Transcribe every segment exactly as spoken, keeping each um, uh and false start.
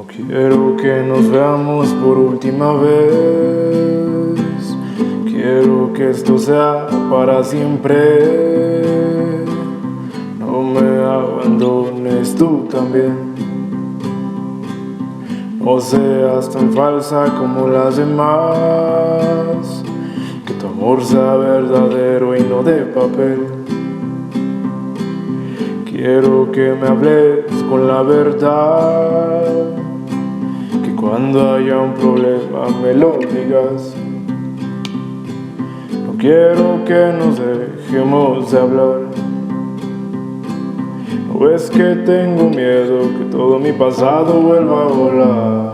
Quiero que nos veamos por última vez. Quiero que esto sea para siempre. No me abandones tú también. No seas tan falsa como las demás. Que tu amor sea verdadero y no de papel. Quiero que me hables con la verdad. Que cuando haya un problema me lo digas. No quiero que nos dejemos de hablar. ¿No ves que tengo miedo que todo mi pasado vuelva a volar?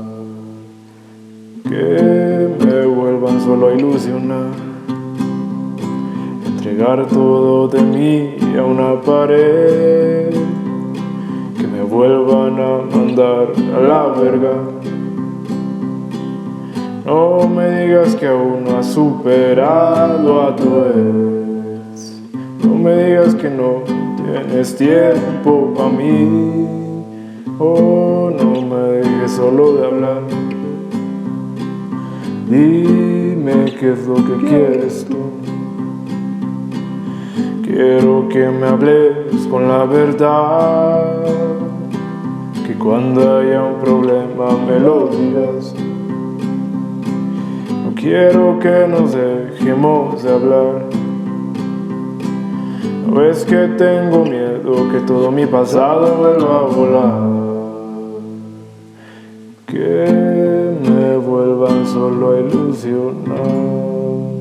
Que me vuelvan solo a ilusionar. Entregar todo de mí a una pared. Que me vuelvan a mandar a la verga. No me digas que aún no has superado a tu ex. No me digas que no tienes tiempo para mí. Oh, no me dejes solo de hablar. Dime qué es lo que quieres tú. Quiero que me hables con la verdad. Que cuando haya un problema me lo digas. No quiero que nos dejemos de hablar. ¿No ves que tengo miedo que todo mi pasado vuelva a volar? Que me vuelvan solo a ilusionar.